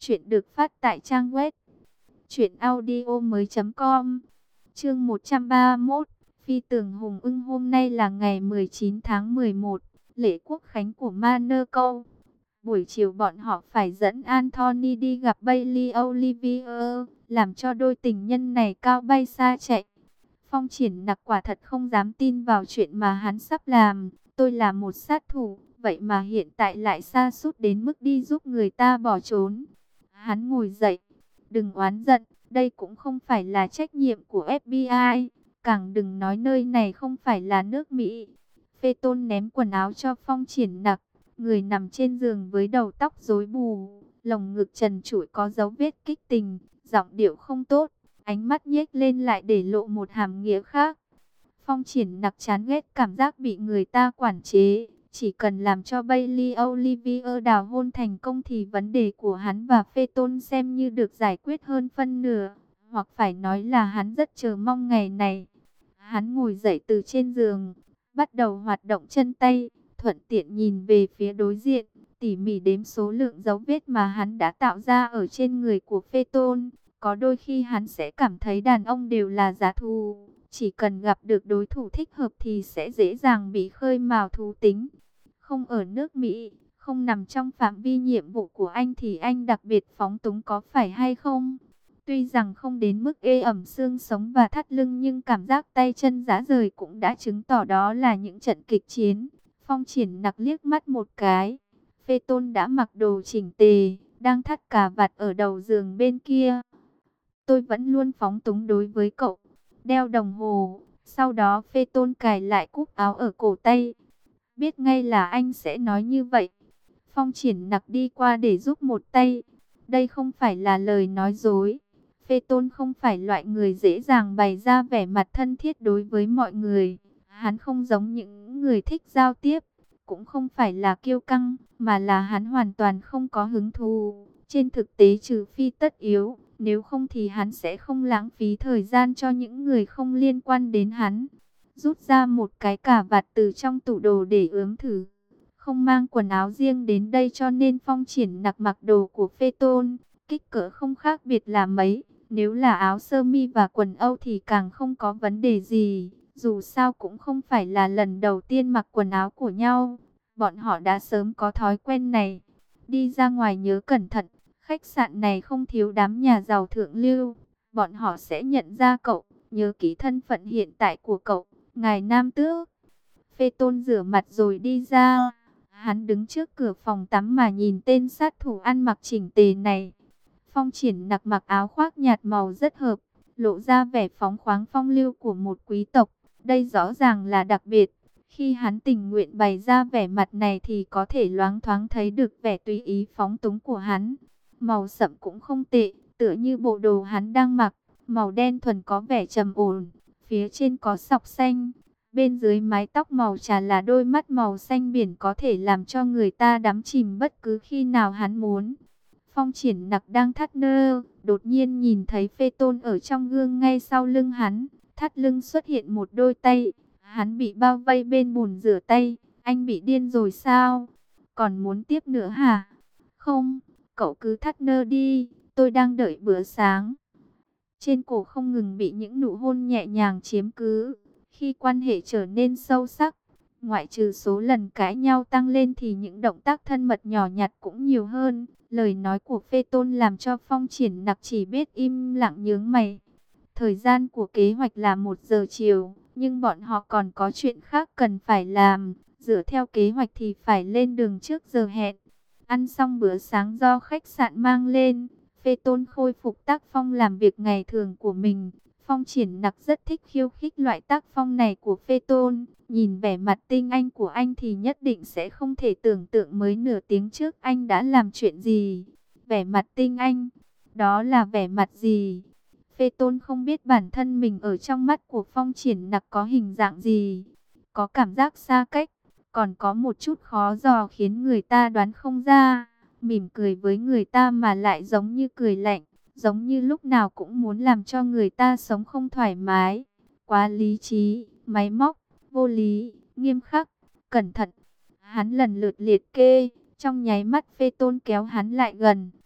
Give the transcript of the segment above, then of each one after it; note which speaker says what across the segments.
Speaker 1: Chuyện được phát tại trang web truyệnaudiomoi.com. Chương 131, Phi tường Hùng Ưng. Hôm nay là ngày 19 tháng 11, lễ quốc khánh của Monaco. Buổi chiều bọn họ phải dẫn Anthony đi gặp Bailey Olivier, làm cho đôi tình nhân này cao bay xa chạy. Phong Triển Nặc quả thật không dám tin vào chuyện mà hắn sắp làm. Tôi là một sát thủ, vậy mà hiện tại lại sa sút đến mức đi giúp người ta bỏ trốn. Hắn ngồi dậy, đừng oán giận, đây cũng không phải là trách nhiệm của FBI, càng đừng nói nơi này không phải là nước Mỹ. Phê Tôn ném quần áo cho Phong Triển Nặc, người nằm trên giường với đầu tóc rối bù, lồng ngực trần trụi có dấu vết kích tình, giọng điệu không tốt, ánh mắt nhếch lên lại để lộ một hàm nghĩa khác. Phong Triển Nặc chán ghét cảm giác bị người ta quản chế. Chỉ cần làm cho Bailey Olivier đào hôn thành công thì vấn đề của hắn và Phê Tôn xem như được giải quyết hơn phân nửa. Hoặc phải nói là hắn rất chờ mong ngày này. Hắn ngồi dậy từ trên giường, bắt đầu hoạt động chân tay, thuận tiện nhìn về phía đối diện, tỉ mỉ đếm số lượng dấu vết mà hắn đã tạo ra ở trên người của Phê Tôn. Có đôi khi hắn sẽ cảm thấy đàn ông đều là giá thú. Chỉ cần gặp được đối thủ thích hợp thì sẽ dễ dàng bị khơi mào thú tính. Không ở nước Mỹ, không nằm trong phạm vi nhiệm vụ của anh thì anh đặc biệt phóng túng có phải hay không? Tuy rằng không đến mức ê ẩm xương sống và thắt lưng nhưng cảm giác tay chân rã rời cũng đã chứng tỏ đó là những trận kịch chiến. Phong Triển Nặc liếc mắt một cái. Phê Tôn đã mặc đồ chỉnh tề, đang thắt cà vạt ở đầu giường bên kia. Tôi vẫn luôn phóng túng đối với cậu. Đeo đồng hồ, sau đó Phê Tôn cài lại cúc áo ở cổ tay. Biết ngay là anh sẽ nói như vậy. Phong Triển Nặc đi qua để giúp một tay. Đây không phải là lời nói dối. Phê Tôn không phải loại người dễ dàng bày ra vẻ mặt thân thiết đối với mọi người. Hắn không giống những người thích giao tiếp. Cũng không phải là kiêu căng, mà là hắn hoàn toàn không có hứng thú. Trên thực tế trừ phi tất yếu, nếu không thì hắn sẽ không lãng phí thời gian cho những người không liên quan đến hắn. Rút ra một cái cà vạt từ trong tủ đồ để ướm thử. Không mang quần áo riêng đến đây cho nên Phong Triển Nặc mặc đồ của Phê Tôn. Kích cỡ không khác biệt là mấy. Nếu là áo sơ mi và quần âu thì càng không có vấn đề gì. Dù sao cũng không phải là lần đầu tiên mặc quần áo của nhau. Bọn họ đã sớm có thói quen này. Đi ra ngoài nhớ cẩn thận. Khách sạn này không thiếu đám nhà giàu thượng lưu. Bọn họ sẽ nhận ra cậu. Nhớ kỹ thân phận hiện tại của cậu. Ngài Nam Tước. Phê Tôn rửa mặt rồi đi ra. Hắn đứng trước cửa phòng tắm mà nhìn tên sát thủ ăn mặc chỉnh tề này. Phong Triển Nặc mặc áo khoác nhạt màu rất hợp, lộ ra vẻ phóng khoáng phong lưu của một quý tộc. Đây rõ ràng là đặc biệt. Khi hắn tình nguyện bày ra vẻ mặt này thì có thể loáng thoáng thấy được vẻ tùy ý phóng túng của hắn. Màu sậm cũng không tệ, tựa như bộ đồ hắn đang mặc. Màu đen thuần có vẻ trầm ổn, phía trên có sọc xanh. Bên dưới mái tóc màu trà là đôi mắt màu xanh biển có thể làm cho người ta đắm chìm bất cứ khi nào hắn muốn. Phong Triển Nặc đang thắt nơ, đột nhiên nhìn thấy Phê Tôn ở trong gương ngay sau lưng hắn. Thắt lưng xuất hiện một đôi tay, hắn bị bao vây bên bồn rửa tay. Anh bị điên rồi sao? Còn muốn tiếp nữa hả? Không, cậu cứ thắt nơ đi, tôi đang đợi bữa sáng. Trên cổ không ngừng bị những nụ hôn nhẹ nhàng chiếm cứ. Khi quan hệ trở nên sâu sắc, ngoại trừ số lần cãi nhau tăng lên thì những động tác thân mật nhỏ nhặt cũng nhiều hơn. Lời nói của Phê Tôn làm cho Phong Triển Nặc chỉ biết im lặng nhướng mày. Thời gian của kế hoạch là 1 giờ chiều, nhưng bọn họ còn có chuyện khác cần phải làm. Dựa theo kế hoạch thì phải lên đường trước giờ hẹn. Ăn xong bữa sáng do khách sạn mang lên, Phê Tôn khôi phục tác phong làm việc ngày thường của mình. Phong Triển Nặc rất thích khiêu khích loại tác phong này của Phê Tôn. Nhìn vẻ mặt tinh anh của anh thì nhất định sẽ không thể tưởng tượng mới nửa tiếng trước anh đã làm chuyện gì. Vẻ mặt tinh anh, đó là vẻ mặt gì? Phê Tôn không biết bản thân mình ở trong mắt của Phong Triển Nặc có hình dạng gì. Có cảm giác xa cách, còn có một chút khó dò khiến người ta đoán không ra. Mỉm cười với người ta mà lại giống như cười lạnh, giống như lúc nào cũng muốn làm cho người ta sống không thoải mái. Quá lý trí, máy móc, vô lý, nghiêm khắc, cẩn thận. Hắn lần lượt liệt kê, trong nháy mắt Phê Tôn kéo hắn lại gần,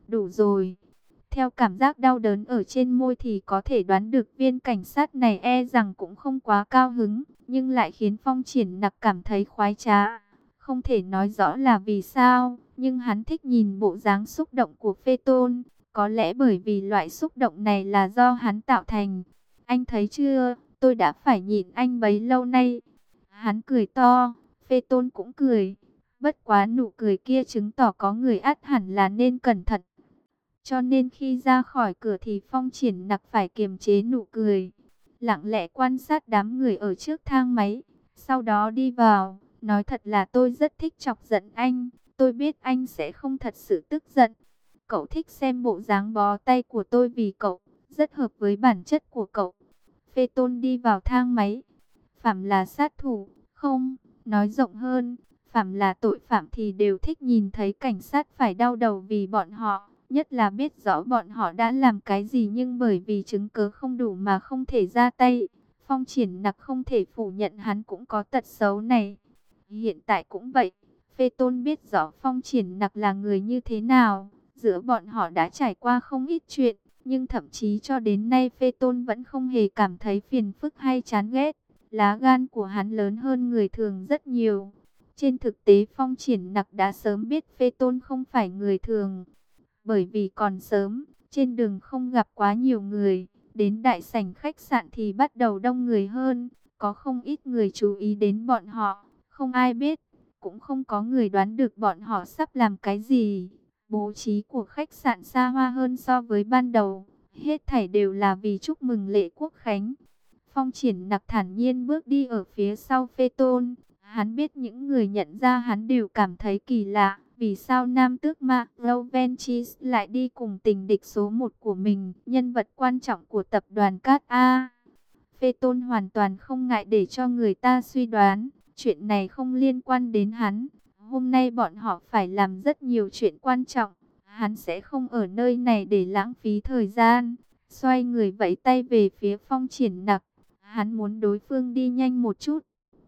Speaker 1: Đủ rồi. Theo cảm giác đau đớn ở trên môi thì có thể đoán được viên cảnh sát này e rằng cũng không quá cao hứng, nhưng lại khiến Phong Triển Nặc cảm thấy khoái trá. Không thể nói rõ là vì sao, nhưng hắn thích nhìn bộ dáng xúc động của Phê Tôn. Có lẽ bởi vì loại xúc động này là do hắn tạo thành. Anh thấy chưa, tôi đã phải nhịn anh bấy lâu nay. Hắn cười to, Phê Tôn cũng cười. Bất quá nụ cười kia chứng tỏ có người ắt hẳn là nên cẩn thận. Cho nên khi ra khỏi cửa thì Phong Triển Nặc phải kiềm chế nụ cười. Lặng lẽ quan sát đám người ở trước thang máy. Sau đó đi vào, nói thật là tôi rất thích chọc giận anh. Tôi biết anh sẽ không thật sự tức giận. Cậu thích xem bộ dáng bó tay của tôi vì cậu rất hợp với bản chất của cậu. Phê Tôn đi vào thang máy. Phạm là sát thủ, không, nói rộng hơn, phạm là tội phạm thì đều thích nhìn thấy cảnh sát phải đau đầu vì bọn họ. Nhất là biết rõ bọn họ đã làm cái gì nhưng bởi vì chứng cớ không đủ mà không thể ra tay. Phong Triển Nặc không thể phủ nhận hắn cũng có tật xấu này. Hiện tại cũng vậy. Phê Tôn biết rõ Phong Triển Nặc là người như thế nào. Giữa bọn họ đã trải qua không ít chuyện. Nhưng thậm chí cho đến nay Phê Tôn vẫn không hề cảm thấy phiền phức hay chán ghét. Lá gan của hắn lớn hơn người thường rất nhiều. Trên thực tế Phong Triển Nặc đã sớm biết Phê Tôn không phải người thường. Bởi vì còn sớm, trên đường không gặp quá nhiều người. Đến đại sảnh khách sạn thì bắt đầu đông người hơn. Có không ít người chú ý đến bọn họ. Không ai biết, cũng không có người đoán được bọn họ sắp làm cái gì. Bố trí của khách sạn xa hoa hơn so với ban đầu. Hết thảy đều là vì chúc mừng lễ quốc khánh. Phong Triển Nặc thản nhiên bước đi ở phía sau Phê Tôn. Hắn biết những người nhận ra hắn đều cảm thấy kỳ lạ. Vì sao nam tước Mark Lovenchis lại đi cùng tình địch số 1 của mình, nhân vật quan trọng của tập đoàn Cát A? Phê Tôn hoàn toàn không ngại để cho người ta suy đoán. Chuyện này không liên quan đến hắn. Hôm nay bọn họ phải làm rất nhiều chuyện quan trọng. Hắn sẽ không ở nơi này để lãng phí thời gian. Xoay người vẫy tay về phía Phong Triển Nặc. Hắn muốn đối phương đi nhanh một chút.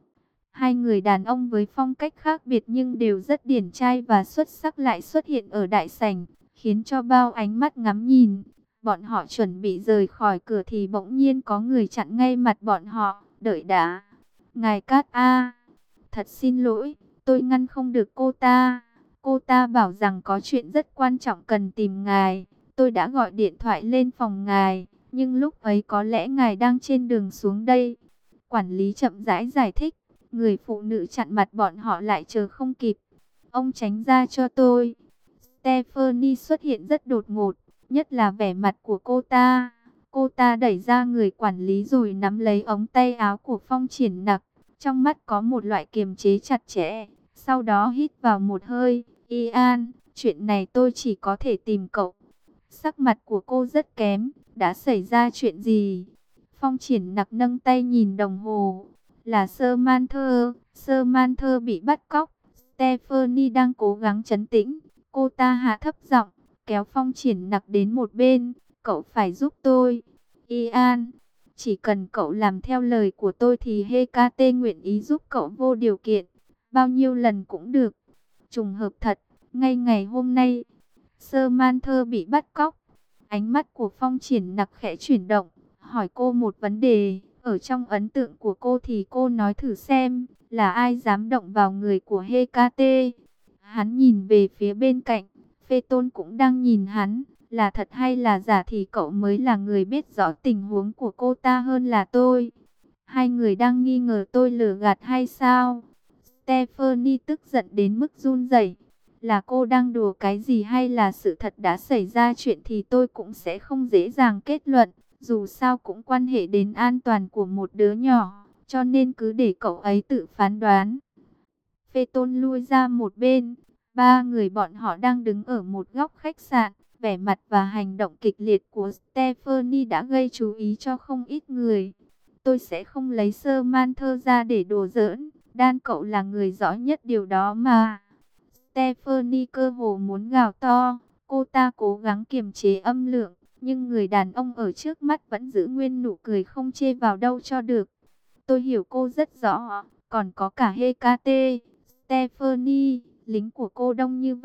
Speaker 1: Hai người đàn ông với phong cách khác biệt nhưng đều rất điển trai và xuất sắc lại xuất hiện ở đại sảnh, khiến cho bao ánh mắt ngắm nhìn. Bọn họ chuẩn bị rời khỏi cửa thì bỗng nhiên có người chặn ngay mặt bọn họ, đợi đã. Ngài Cát A, thật xin lỗi, tôi ngăn không được cô ta. Cô ta bảo rằng có chuyện rất quan trọng cần tìm ngài. Tôi đã gọi điện thoại lên phòng ngài, nhưng lúc ấy có lẽ ngài đang trên đường xuống đây. Quản lý chậm rãi giải thích. Người phụ nữ chặn mặt bọn họ lại chờ không kịp. Ông tránh ra cho tôi. Stephanie xuất hiện rất đột ngột, nhất là vẻ mặt của cô ta. Cô ta đẩy ra người quản lý rồi nắm lấy ống tay áo của Phong Triển Nặc. Trong mắt có một loại kiềm chế chặt chẽ. Sau đó hít vào một hơi. Ian, chuyện này tôi chỉ có thể tìm cậu. Sắc mặt của cô rất kém. Đã xảy ra chuyện gì? Phong Triển Nặc nâng tay nhìn đồng hồ. Là Samantha. Samantha bị bắt cóc. Stephanie đang cố gắng trấn tĩnh. Cô ta hạ thấp giọng, kéo Phong Triển Nặc đến một bên. Cậu phải giúp tôi. Ian, chỉ cần cậu làm theo lời của tôi thì Hecate nguyện ý giúp cậu vô điều kiện. Bao nhiêu lần cũng được. Trùng hợp thật, ngay ngày hôm nay, Samantha bị bắt cóc. Ánh mắt của Phong Triển Nặc khẽ chuyển động, hỏi cô một vấn đề. Ở trong ấn tượng của cô thì cô nói thử xem, là ai dám động vào người của Hecate. Hắn nhìn về phía bên cạnh, Phê Tôn cũng đang nhìn hắn. Là thật hay là giả thì cậu mới là người biết rõ tình huống của cô ta hơn là tôi. Hai người đang nghi ngờ tôi lừa gạt hay sao? Stephanie tức giận đến mức run rẩy. Là cô đang đùa cái gì hay là sự thật đã xảy ra chuyện thì tôi cũng sẽ không dễ dàng kết luận. Dù sao cũng quan hệ đến an toàn của một đứa nhỏ, cho nên cứ để cậu ấy tự phán đoán. Phê Tôn lui ra một bên. Ba người bọn họ đang đứng ở một góc khách sạn. Vẻ mặt và hành động kịch liệt của Stephanie đã gây chú ý cho không ít người. Tôi sẽ không lấy Samantha ra để đùa giỡn. Đan cậu là người rõ nhất điều đó mà. Stephanie cơ hồ muốn gào to. Cô ta cố gắng kiềm chế âm lượng. Nhưng người đàn ông ở trước mắt vẫn giữ nguyên nụ cười không chê vào đâu cho được. Tôi hiểu cô rất rõ. Còn có cả Hecate. Stephanie, lính của cô đông như vậy.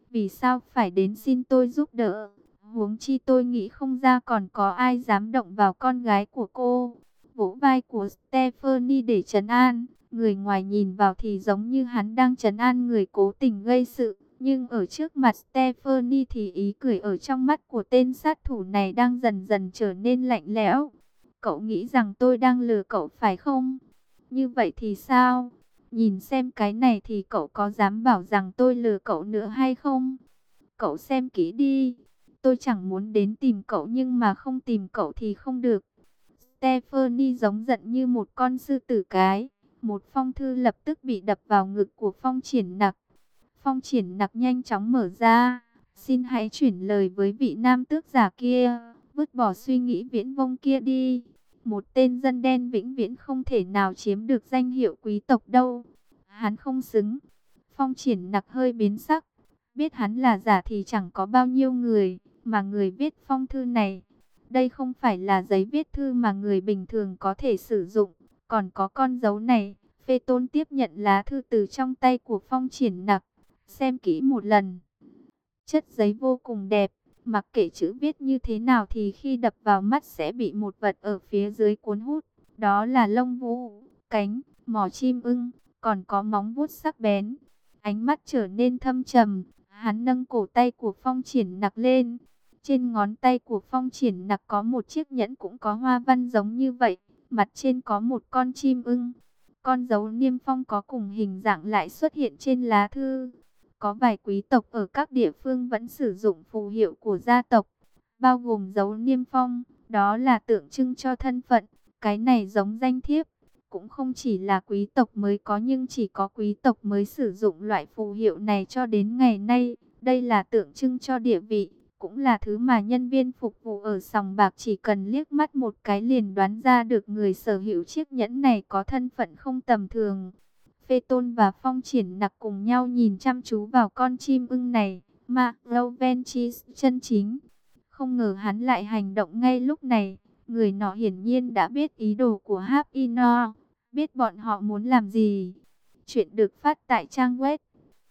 Speaker 1: Vì sao phải đến xin tôi giúp đỡ? Huống chi tôi nghĩ không ra còn có ai dám động vào con gái của cô. Vỗ vai của Stephanie để trấn an. Người ngoài nhìn vào thì giống như hắn đang trấn an người cố tình gây sự. Nhưng ở trước mặt Stephanie thì ý cười ở trong mắt của tên sát thủ này đang dần dần trở nên lạnh lẽo. Cậu nghĩ rằng tôi đang lừa cậu phải không? Như vậy thì sao? Nhìn xem cái này thì cậu có dám bảo rằng tôi lừa cậu nữa hay không? Cậu xem kỹ đi. Tôi chẳng muốn đến tìm cậu nhưng mà không tìm cậu thì không được. Stephanie giống giận như một con sư tử cái. Một phong thư lập tức bị đập vào ngực của Phong Triển Nặc. Phong Triển Nặc nhanh chóng mở ra. Xin hãy chuyển lời với vị nam tước giả kia. Vứt bỏ suy nghĩ viễn vông kia đi. Một tên dân đen vĩnh viễn không thể nào chiếm được danh hiệu quý tộc đâu. Hắn không xứng. Phong Triển Nặc hơi biến sắc. Biết hắn là giả thì chẳng có bao nhiêu người. Mà người viết phong thư này, đây không phải là giấy viết thư mà người bình thường có thể sử dụng. Còn có con dấu này. Phê Tôn tiếp nhận lá thư từ trong tay của Phong Triển Nặc. Xem kỹ một lần. Chất giấy vô cùng đẹp. Mặc kệ chữ viết như thế nào thì khi đập vào mắt sẽ bị một vật ở phía dưới cuốn hút. Đó là lông vũ, cánh, mỏ chim ưng, còn có móng vuốt sắc bén. Ánh mắt trở nên thâm trầm. Hắn nâng cổ tay của Phong Triển Nặc lên. Trên ngón tay của Phong Triển Nặc có một chiếc nhẫn cũng có hoa văn giống như vậy. Mặt trên có một con chim ưng. Con dấu niêm phong có cùng hình dạng lại xuất hiện trên lá thư. Có vài quý tộc ở các địa phương vẫn sử dụng phù hiệu của gia tộc, bao gồm dấu niêm phong, đó là tượng trưng cho thân phận. Cái này giống danh thiếp, cũng không chỉ là quý tộc mới có nhưng chỉ có quý tộc mới sử dụng loại phù hiệu này cho đến ngày nay. Đây là tượng trưng cho địa vị, cũng là thứ mà nhân viên phục vụ ở sòng bạc chỉ cần liếc mắt một cái liền đoán ra được người sở hữu chiếc nhẫn này có thân phận không tầm thường. Phê Tôn và Phong Triển Nặc cùng nhau nhìn chăm chú vào con chim ưng này, mà Lauventis chân chính. Không ngờ hắn lại hành động ngay lúc này. Người nọ hiển nhiên đã biết ý đồ của Hapinor, biết bọn họ muốn làm gì. Chuyện được phát tại trang web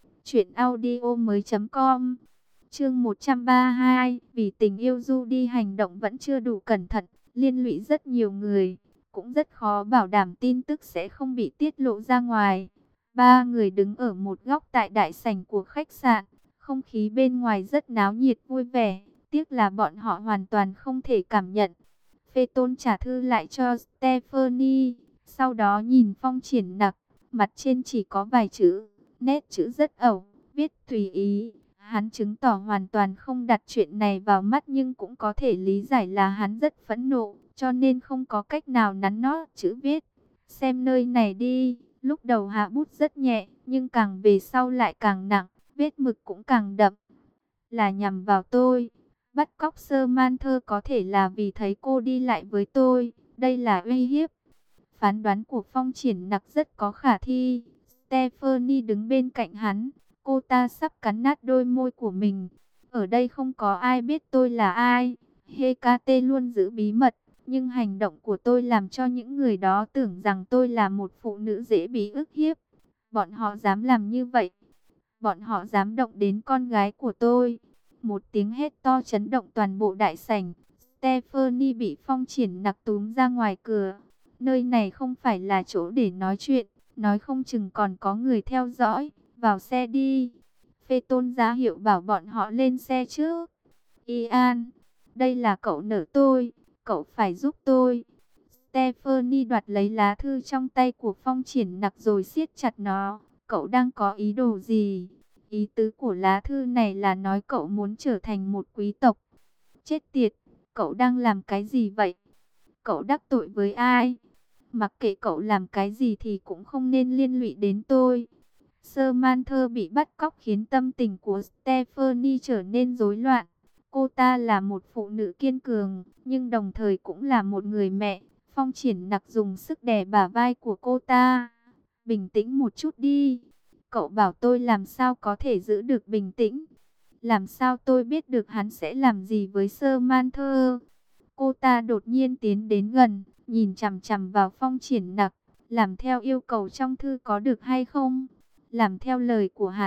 Speaker 1: truyệnaudiomoi.com. Chương 132, vì tình yêu Du đi hành động vẫn chưa đủ cẩn thận, liên lụy rất nhiều người, cũng rất khó bảo đảm tin tức sẽ không bị tiết lộ ra ngoài. Ba người đứng ở một góc tại đại sảnh của khách sạn, không khí bên ngoài rất náo nhiệt vui vẻ, tiếc là bọn họ hoàn toàn không thể cảm nhận. Phê Tôn trả thư lại cho Stephanie, sau đó nhìn Phong Triển Nặc, mặt trên chỉ có vài chữ, nét chữ rất ẩu, viết tùy ý. Hắn chứng tỏ hoàn toàn không đặt chuyện này vào mắt nhưng cũng có thể lý giải là hắn rất phẫn nộ, cho nên không có cách nào nắn nót chữ viết. Xem nơi này đi, lúc đầu hạ bút rất nhẹ, nhưng càng về sau lại càng nặng, vết mực cũng càng đậm. Là nhằm vào tôi, bắt cóc Samantha có thể là vì thấy cô đi lại với tôi, đây là uy hiếp. Phán đoán của Phong Triển Nặc rất có khả thi. Stephanie đứng bên cạnh hắn. Cô ta sắp cắn nát đôi môi của mình. Ở đây không có ai biết tôi là ai. Hecate luôn giữ bí mật. Nhưng hành động của tôi làm cho những người đó tưởng rằng tôi là một phụ nữ dễ bị ức hiếp. Bọn họ dám làm như vậy. Bọn họ dám động đến con gái của tôi. Một tiếng hét to chấn động toàn bộ đại sảnh. Stephanie bị Phong Triển Nặc túm ra ngoài cửa. Nơi này không phải là chỗ để nói chuyện. Nói không chừng còn có người theo dõi. Vào xe đi. Phê Tôn ra hiệu bảo bọn họ lên xe trước. Ian, đây là cậu nợ tôi. Cậu phải giúp tôi. Stephanie đoạt lấy lá thư trong tay của Phong Triển Nặc rồi siết chặt nó. Cậu đang có ý đồ gì? Ý tứ của lá thư này là nói cậu muốn trở thành một quý tộc. Chết tiệt, cậu đang làm cái gì vậy? Cậu đắc tội với ai? Mặc kệ cậu làm cái gì thì cũng không nên liên lụy đến tôi. Samantha bị bắt cóc khiến tâm tình của Stephanie trở nên rối loạn. Cô ta là một phụ nữ kiên cường, nhưng đồng thời cũng là một người mẹ. Phong Triển Nặc dùng sức đè bả vai của cô ta. Bình tĩnh một chút đi. Cậu bảo tôi làm sao có thể giữ được bình tĩnh. Làm sao tôi biết được hắn sẽ làm gì với Samantha? Cô ta đột nhiên tiến đến gần, nhìn chằm chằm vào Phong Triển Nặc. Làm theo yêu cầu trong thư có được hay không? Làm theo lời của hắn,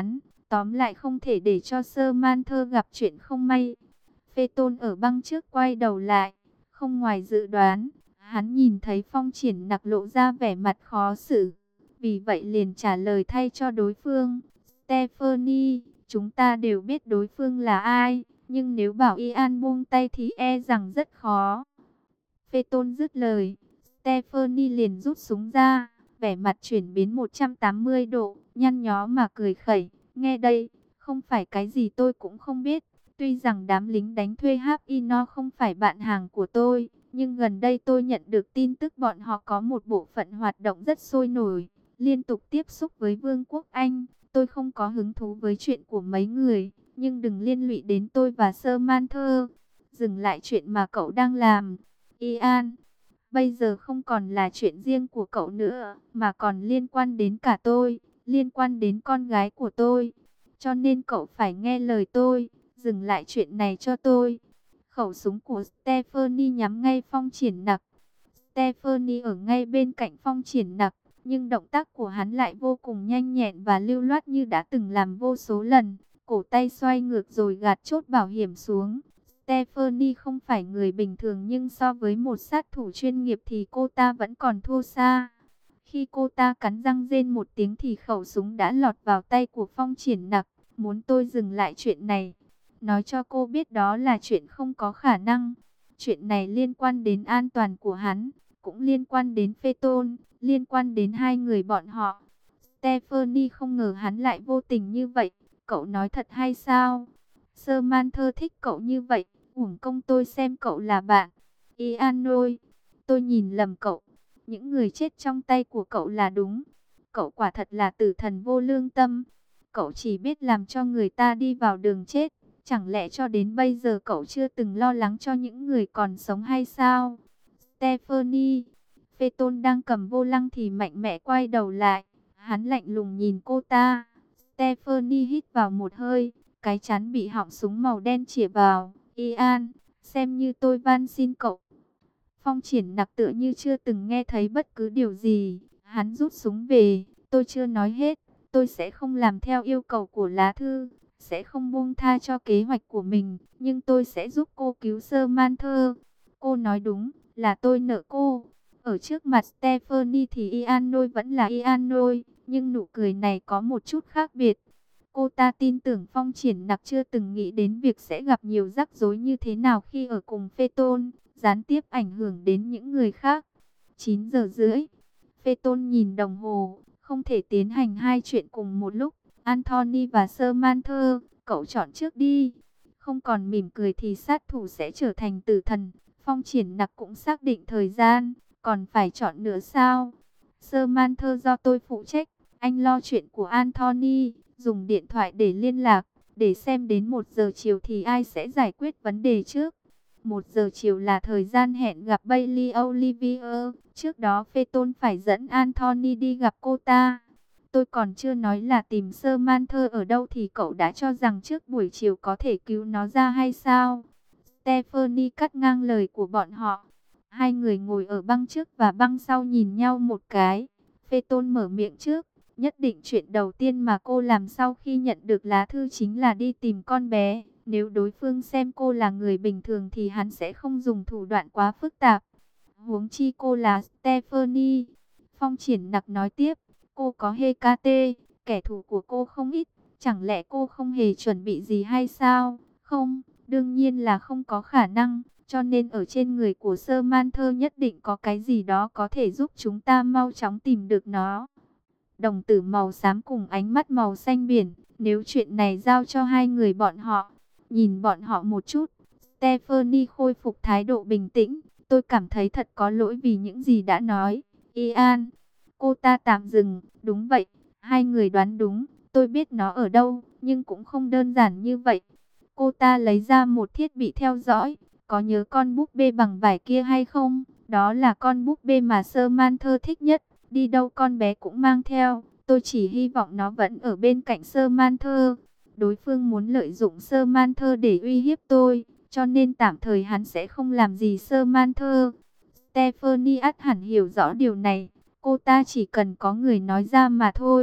Speaker 1: Tóm lại không thể để cho Samantha gặp chuyện không may. Phaeton ở băng trước quay đầu lại, không ngoài dự đoán, hắn nhìn thấy Phong Triển Nặc lộ ra vẻ mặt khó xử, vì vậy liền trả lời thay cho đối phương. Stephanie, chúng ta đều biết đối phương là ai, nhưng nếu bảo Ian buông tay thì e rằng rất khó. Phaeton dứt lời, Stephanie liền rút súng ra, vẻ mặt chuyển biến 180 độ, nhăn nhó mà cười khẩy. Nghe đây, không phải cái gì tôi cũng không biết. Tuy rằng đám lính đánh thuê Hapino không phải bạn hàng của tôi, nhưng gần đây tôi nhận được tin tức bọn họ có một bộ phận hoạt động rất sôi nổi, liên tục tiếp xúc với Vương quốc Anh. Tôi không có hứng thú với chuyện của mấy người, nhưng đừng liên lụy đến tôi và Samantha. Dừng lại chuyện mà cậu đang làm, Ian. Bây giờ không còn là chuyện riêng của cậu nữa, mà còn liên quan đến cả tôi, liên quan đến con gái của tôi. Cho nên cậu phải nghe lời tôi, dừng lại chuyện này cho tôi. Khẩu súng của Stephanie nhắm ngay Phong Triển Nặc. Stephanie ở ngay bên cạnh Phong Triển Nặc, nhưng động tác của hắn lại vô cùng nhanh nhẹn và lưu loát như đã từng làm vô số lần. Cổ tay xoay ngược rồi gạt chốt bảo hiểm xuống. Stephanie không phải người bình thường, nhưng so với một sát thủ chuyên nghiệp thì cô ta vẫn còn thua xa. Khi cô ta cắn răng rên một tiếng thì khẩu súng đã lọt vào tay của Phong Triển Nặc. Muốn tôi dừng lại chuyện này, nói cho cô biết đó là chuyện không có khả năng. Chuyện này liên quan đến an toàn của hắn, cũng liên quan đến Phaeton, liên quan đến hai người bọn họ. Stephanie không ngờ hắn lại vô tình như vậy. Cậu nói thật hay sao? Samantha thích cậu như vậy, uổng công tôi xem cậu là bạn. Ian ơi, tôi nhìn lầm cậu. Những người chết trong tay của cậu là đúng. Cậu quả thật là tử thần vô lương tâm. Cậu chỉ biết làm cho người ta đi vào đường chết. Chẳng lẽ cho đến bây giờ cậu chưa từng lo lắng cho những người còn sống hay sao? Stephanie, Phaeton đang cầm vô lăng thì mạnh mẽ quay đầu lại. Hắn lạnh lùng nhìn cô ta. Stephanie hít vào một hơi, cái chán bị họng súng màu đen chĩa vào. Ian, xem như tôi van xin cậu. Phong Triển Nặc tựa như chưa từng nghe thấy bất cứ điều gì. Hắn rút súng về. Tôi chưa nói hết. Tôi sẽ không làm theo yêu cầu của lá thư, sẽ không buông tha cho kế hoạch của mình, nhưng tôi sẽ giúp cô cứu Samantha. Cô nói đúng, là tôi nợ cô. Ở trước mặt Stephanie thì Ianoi vẫn là Ianoi, nhưng nụ cười này có một chút khác biệt. Cô ta tin tưởng Phong Triển Nặc chưa từng nghĩ đến việc sẽ gặp nhiều rắc rối như thế nào khi ở cùng Phaeton, gián tiếp ảnh hưởng đến những người khác. 9 giờ rưỡi, Phaeton nhìn đồng hồ, không thể tiến hành hai chuyện cùng một lúc. Anthony và Samantha, cậu chọn trước đi. Không còn mỉm cười thì sát thủ sẽ trở thành tử thần. Phong Triển Nặc cũng xác định thời gian, còn phải chọn nữa sao? Samantha do tôi phụ trách, anh lo chuyện của Anthony, dùng điện thoại để liên lạc, để xem đến 1 giờ chiều thì ai sẽ giải quyết vấn đề trước. 1 giờ chiều là thời gian hẹn gặp Bailey Olivier. Trước đó Phaeton phải dẫn Anthony đi gặp cô ta. Tôi còn chưa nói là tìm Samantha ở đâu thì cậu đã cho rằng trước buổi chiều có thể cứu nó ra hay sao? Stephanie cắt ngang lời của bọn họ. Hai người ngồi ở băng trước và băng sau nhìn nhau một cái. Phaeton mở miệng trước. Nhất định chuyện đầu tiên mà cô làm sau khi nhận được lá thư chính là đi tìm con bé. Nếu đối phương xem cô là người bình thường thì hắn sẽ không dùng thủ đoạn quá phức tạp. Huống chi cô là Stephanie. Phong Triển Nặc nói tiếp. Cô có Hecate, kẻ thù của cô không ít. Chẳng lẽ cô không hề chuẩn bị gì hay sao? Không, đương nhiên là không có khả năng. Cho nên ở trên người của Samantha nhất định có cái gì đó có thể giúp chúng ta mau chóng tìm được nó. Đồng tử màu xám cùng ánh mắt màu xanh biển. Nếu chuyện này giao cho hai người bọn họ, nhìn bọn họ một chút. Stephanie khôi phục thái độ bình tĩnh. Tôi cảm thấy thật có lỗi vì những gì đã nói. Ian, cô ta tạm dừng. Đúng vậy, hai người đoán đúng. Tôi biết nó ở đâu, nhưng cũng không đơn giản như vậy. Cô ta lấy ra một thiết bị theo dõi. Có nhớ con búp bê bằng vải kia hay không? Đó là con búp bê mà Samantha thích nhất. Đi đâu con bé cũng mang theo. Tôi chỉ hy vọng nó vẫn ở bên cạnh Samantha. Đối phương muốn lợi dụng Samantha để uy hiếp tôi, cho nên tạm thời hắn sẽ không làm gì Samantha. Stephanie ắt hẳn hiểu rõ điều này. Cô ta chỉ cần có người nói ra mà thôi.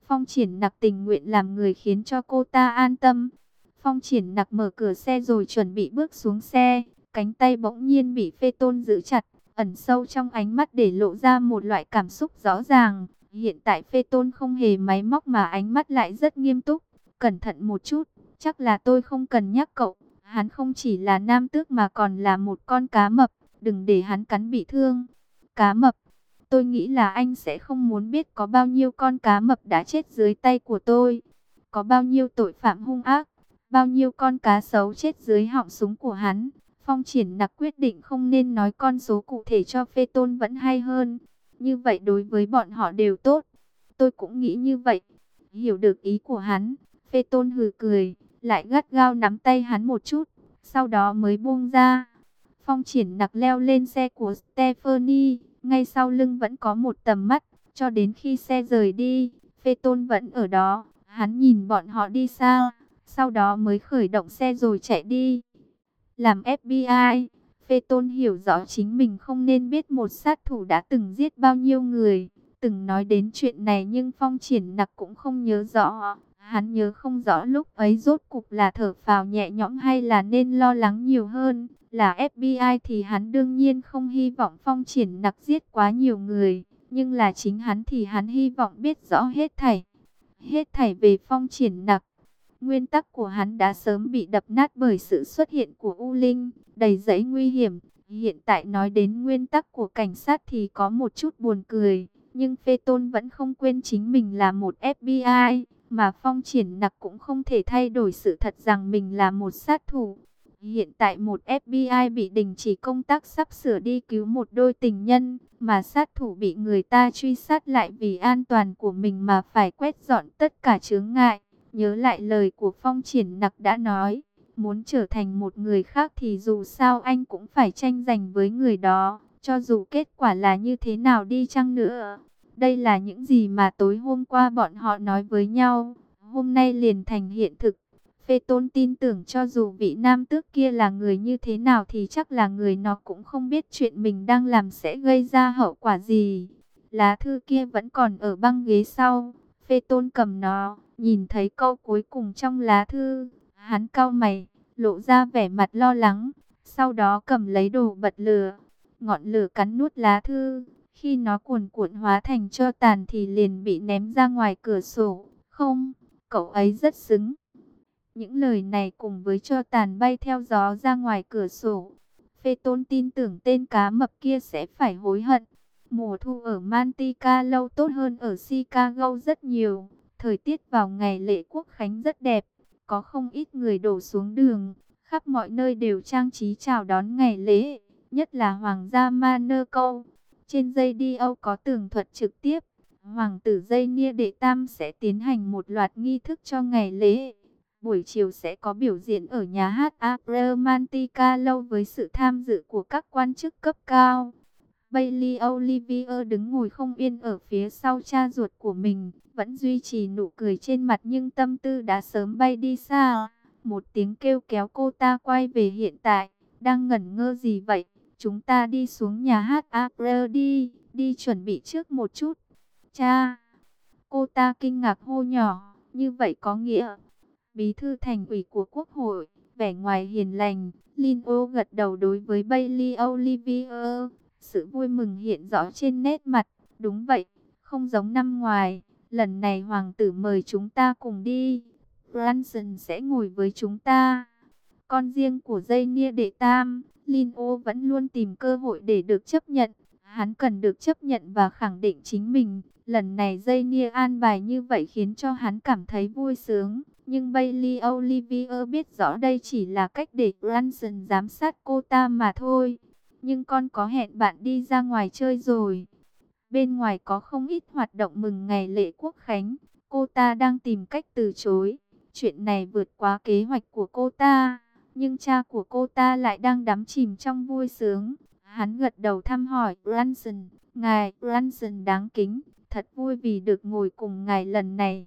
Speaker 1: Phong Triển Nặc tình nguyện làm người khiến cho cô ta an tâm. Phong Triển Nặc mở cửa xe rồi chuẩn bị bước xuống xe, cánh tay bỗng nhiên bị Phê Tôn giữ chặt, ẩn sâu trong ánh mắt để lộ ra một loại cảm xúc rõ ràng. Hiện tại Phê Tôn không hề máy móc mà ánh mắt lại rất nghiêm túc. Cẩn thận một chút, chắc là tôi không cần nhắc cậu, hắn không chỉ là nam tước mà còn là một con cá mập, đừng để hắn cắn bị thương. Cá mập, tôi nghĩ là anh sẽ không muốn biết có bao nhiêu con cá mập đã chết dưới tay của tôi, có bao nhiêu tội phạm hung ác, bao nhiêu con cá sấu chết dưới họng súng của hắn. Phong Triển Nặc quyết định không nên nói con số cụ thể cho Phê Tôn vẫn hay hơn. Như vậy đối với bọn họ đều tốt. Tôi cũng nghĩ như vậy. Hiểu được ý của hắn, Phê Tôn hừ cười, lại gắt gao nắm tay hắn một chút, sau đó mới buông ra. Phong Triển Nặc leo lên xe của Stephanie, ngay sau lưng vẫn có một tầm mắt, cho đến khi xe rời đi, Phê Tôn vẫn ở đó. Hắn nhìn bọn họ đi xa, sau đó mới khởi động xe rồi chạy đi. Làm FBI, Phê Tôn hiểu rõ chính mình không nên biết một sát thủ đã từng giết bao nhiêu người. Từng nói đến chuyện này nhưng Phong Triển Nặc cũng không nhớ rõ. Hắn nhớ không rõ lúc ấy rốt cục là thở phào nhẹ nhõm hay là nên lo lắng nhiều hơn. Là FBI thì hắn đương nhiên không hy vọng Phong Triển Nặc giết quá nhiều người. Nhưng là chính hắn thì hắn hy vọng biết rõ hết thảy. Hết thảy về Phong Triển Nặc. Nguyên tắc của hắn đã sớm bị đập nát bởi sự xuất hiện của U Linh, đầy dẫy nguy hiểm. Hiện tại nói đến nguyên tắc của cảnh sát thì có một chút buồn cười. Nhưng Phê Tôn vẫn không quên chính mình là một FBI, mà Phong Triển Nặc cũng không thể thay đổi sự thật rằng mình là một sát thủ. Hiện tại một FBI bị đình chỉ công tác sắp sửa đi cứu một đôi tình nhân, mà sát thủ bị người ta truy sát lại vì an toàn của mình mà phải quét dọn tất cả chướng ngại. Nhớ lại lời của Phong Triển Nặc đã nói, muốn trở thành một người khác thì dù sao anh cũng phải tranh giành với người đó, cho dù kết quả là như thế nào đi chăng nữa. Đây là những gì mà tối hôm qua bọn họ nói với nhau, hôm nay liền thành hiện thực. Phê Tôn tin tưởng cho dù vị nam tước kia là người như thế nào thì chắc là người nó cũng không biết chuyện mình đang làm sẽ gây ra hậu quả gì. Lá thư kia vẫn còn ở băng ghế sau, Phê Tôn cầm nó, nhìn thấy câu cuối cùng trong lá thư, hắn cau mày, lộ ra vẻ mặt lo lắng, sau đó cầm lấy đồ bật lửa. Ngọn lửa cắn nuốt lá thư, khi nó cuồn cuộn hóa thành tro tàn thì liền bị ném ra ngoài cửa sổ. Không, cậu ấy rất xứng. Những lời này cùng với tro tàn bay theo gió ra ngoài cửa sổ. Phê Tôn tin tưởng tên cá mập kia sẽ phải hối hận. Mùa thu ở Mantica lâu tốt hơn ở Chicago rất nhiều. Thời tiết vào ngày lễ quốc khánh rất đẹp. Có không ít người đổ xuống đường. Khắp mọi nơi đều trang trí chào đón ngày lễ. Nhất là Hoàng gia Monaco. Trên dây đi Âu có tường thuật trực tiếp. Hoàng tử Dây Đệ Tam sẽ tiến hành một loạt nghi thức cho ngày lễ. Buổi chiều sẽ có biểu diễn ở nhà hát Opera Mantica lâu với sự tham dự của các quan chức cấp cao. Bailey Olivier đứng ngồi không yên ở phía sau cha ruột của mình, vẫn duy trì nụ cười trên mặt nhưng tâm tư đã sớm bay đi xa. Một tiếng kêu kéo cô ta quay về hiện tại. Đang ngẩn ngơ gì vậy? Chúng ta đi xuống nhà hát Opera đi, đi chuẩn bị trước một chút. Cha! Cô ta kinh ngạc hô nhỏ, như vậy có nghĩa... Bí thư thành ủy của Quốc hội, vẻ ngoài hiền lành, Lino gật đầu đối với Bailey Olivier. Sự vui mừng hiện rõ trên nét mặt. Đúng vậy, không giống năm ngoài. Lần này hoàng tử mời chúng ta cùng đi. Branson sẽ ngồi với chúng ta. Con riêng của Dây Đệ Tam, Lino vẫn luôn tìm cơ hội để được chấp nhận. Hắn cần được chấp nhận và khẳng định chính mình. Lần này Dây an bài như vậy khiến cho hắn cảm thấy vui sướng. Nhưng Bailey Olivier biết rõ đây chỉ là cách để Branson giám sát cô ta mà thôi. Nhưng con có hẹn bạn đi ra ngoài chơi rồi. Bên ngoài có không ít hoạt động mừng ngày lễ quốc khánh. Cô ta đang tìm cách từ chối. Chuyện này vượt quá kế hoạch của cô ta. Nhưng cha của cô ta lại đang đắm chìm trong vui sướng. Hắn gật đầu thăm hỏi Branson. Ngài Branson đáng kính. Thật vui vì được ngồi cùng ngài lần này.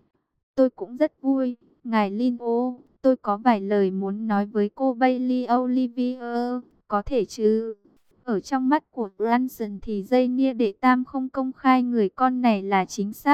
Speaker 1: Tôi cũng rất vui, ngài Lino, tôi có vài lời muốn nói với cô Bailey Olivier, có thể chứ? Ở trong mắt của Branson thì Dây Đệ Tam không công khai người con này là chính xác.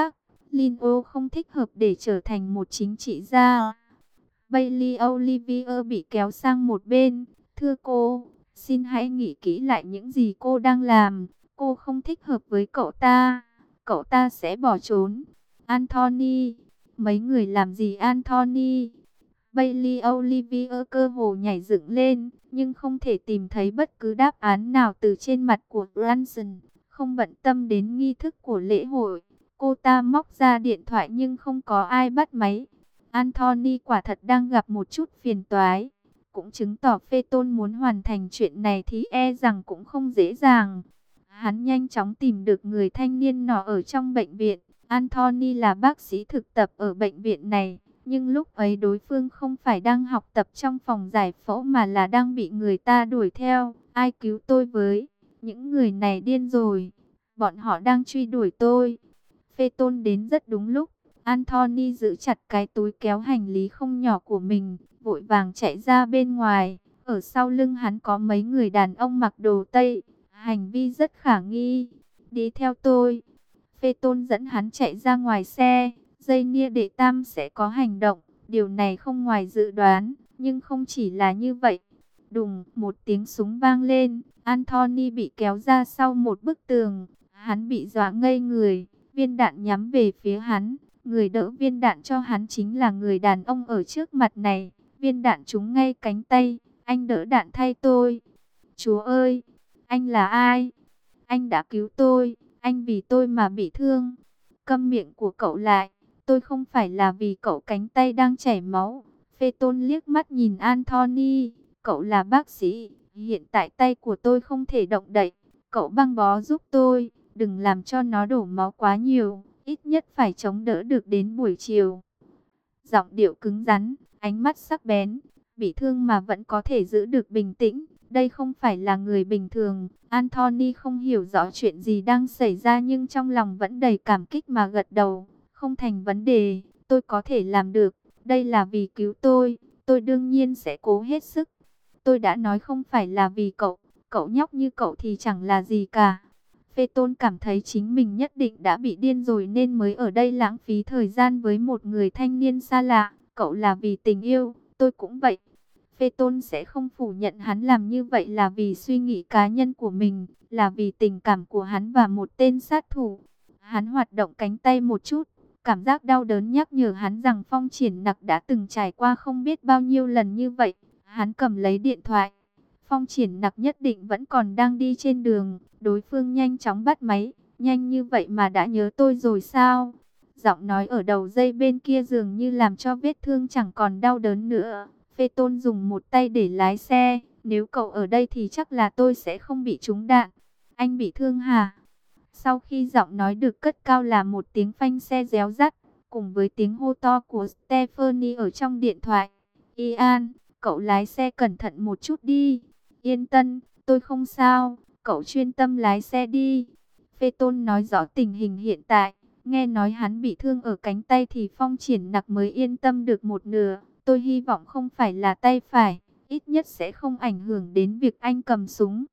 Speaker 1: Lino không thích hợp để trở thành một chính trị gia. Bailey Olivier bị kéo sang một bên. Thưa cô, xin hãy nghĩ kỹ lại những gì cô đang làm. Cô không thích hợp với cậu ta. Cậu ta sẽ bỏ trốn. Anthony, mấy người làm gì Anthony? Bailey Olivier cơ hồ nhảy dựng lên, nhưng không thể tìm thấy bất cứ đáp án nào từ trên mặt của Branson. Không bận tâm đến nghi thức của lễ hội, cô ta móc ra điện thoại nhưng không có ai bắt máy. Anthony quả thật đang gặp một chút phiền toái, cũng chứng tỏ Phaeton muốn hoàn thành chuyện này thì e rằng cũng không dễ dàng. Hắn nhanh chóng tìm được người thanh niên nọ ở trong bệnh viện. Anthony là bác sĩ thực tập ở bệnh viện này, nhưng lúc ấy đối phương không phải đang học tập trong phòng giải phẫu mà là đang bị người ta đuổi theo. Ai cứu tôi với? Những người này điên rồi. Bọn họ đang truy đuổi tôi. Phaeton đến rất đúng lúc. Anthony giữ chặt cái túi kéo hành lý không nhỏ của mình, vội vàng chạy ra bên ngoài. Ở sau lưng hắn có mấy người đàn ông mặc đồ Tây, hành vi rất khả nghi. Đi theo tôi. Phaeton dẫn hắn chạy ra ngoài xe. Dây nia đệ tam sẽ có hành động. Điều này không ngoài dự đoán, nhưng không chỉ là như vậy. Đùng, một tiếng súng vang lên. Anthony bị kéo ra sau một bức tường. Hắn bị dọa ngây người. Viên đạn nhắm về phía hắn. Người đỡ viên đạn cho hắn chính là người đàn ông ở trước mặt này. Viên đạn trúng ngay cánh tay. Anh đỡ đạn thay tôi. Chúa ơi, anh là ai? Anh đã cứu tôi. Anh vì tôi mà bị thương. Câm miệng của cậu lại. Tôi không phải là vì cậu cánh tay đang chảy máu. Phaeton liếc mắt nhìn Anthony. Cậu là bác sĩ. Hiện tại tay của tôi không thể động đậy. Cậu băng bó giúp tôi. Đừng làm cho nó đổ máu quá nhiều. Ít nhất phải chống đỡ được đến buổi chiều. Giọng điệu cứng rắn, ánh mắt sắc bén. Bị thương mà vẫn có thể giữ được bình tĩnh. Đây không phải là người bình thường. Anthony không hiểu rõ chuyện gì đang xảy ra nhưng trong lòng vẫn đầy cảm kích mà gật đầu. Không thành vấn đề, tôi có thể làm được. Đây là vì cứu tôi đương nhiên sẽ cố hết sức. Tôi đã nói không phải là vì cậu nhóc như cậu thì chẳng là gì cả. Phaeton cảm thấy chính mình nhất định đã bị điên rồi nên mới ở đây lãng phí thời gian với một người thanh niên xa lạ. Cậu là vì tình yêu, tôi cũng vậy. Phaeton sẽ không phủ nhận hắn làm như vậy là vì suy nghĩ cá nhân của mình, là vì tình cảm của hắn và một tên sát thủ. Hắn hoạt động cánh tay một chút, cảm giác đau đớn nhắc nhở hắn rằng Phong Triển Nặc đã từng trải qua không biết bao nhiêu lần như vậy. Hắn cầm lấy điện thoại. Phong Triển Nặc nhất định vẫn còn đang đi trên đường. Đối phương nhanh chóng bắt máy. Nhanh như vậy mà đã nhớ tôi rồi sao? Giọng nói ở đầu dây bên kia dường như làm cho vết thương chẳng còn đau đớn nữa. Phaeton dùng một tay để lái xe. Nếu cậu ở đây thì chắc là tôi sẽ không bị trúng đạn. Anh bị thương hả? Sau khi giọng nói được cất cao là một tiếng phanh xe réo rắt, cùng với tiếng hô to của Stephanie ở trong điện thoại. Ian, cậu lái xe cẩn thận một chút đi. Yên tâm, tôi không sao, cậu chuyên tâm lái xe đi. Phaeton nói rõ tình hình hiện tại. Nghe nói hắn bị thương ở cánh tay thì Phong Triển Nặc mới yên tâm được một nửa. Tôi hy vọng không phải là tay phải, ít nhất sẽ không ảnh hưởng đến việc anh cầm súng.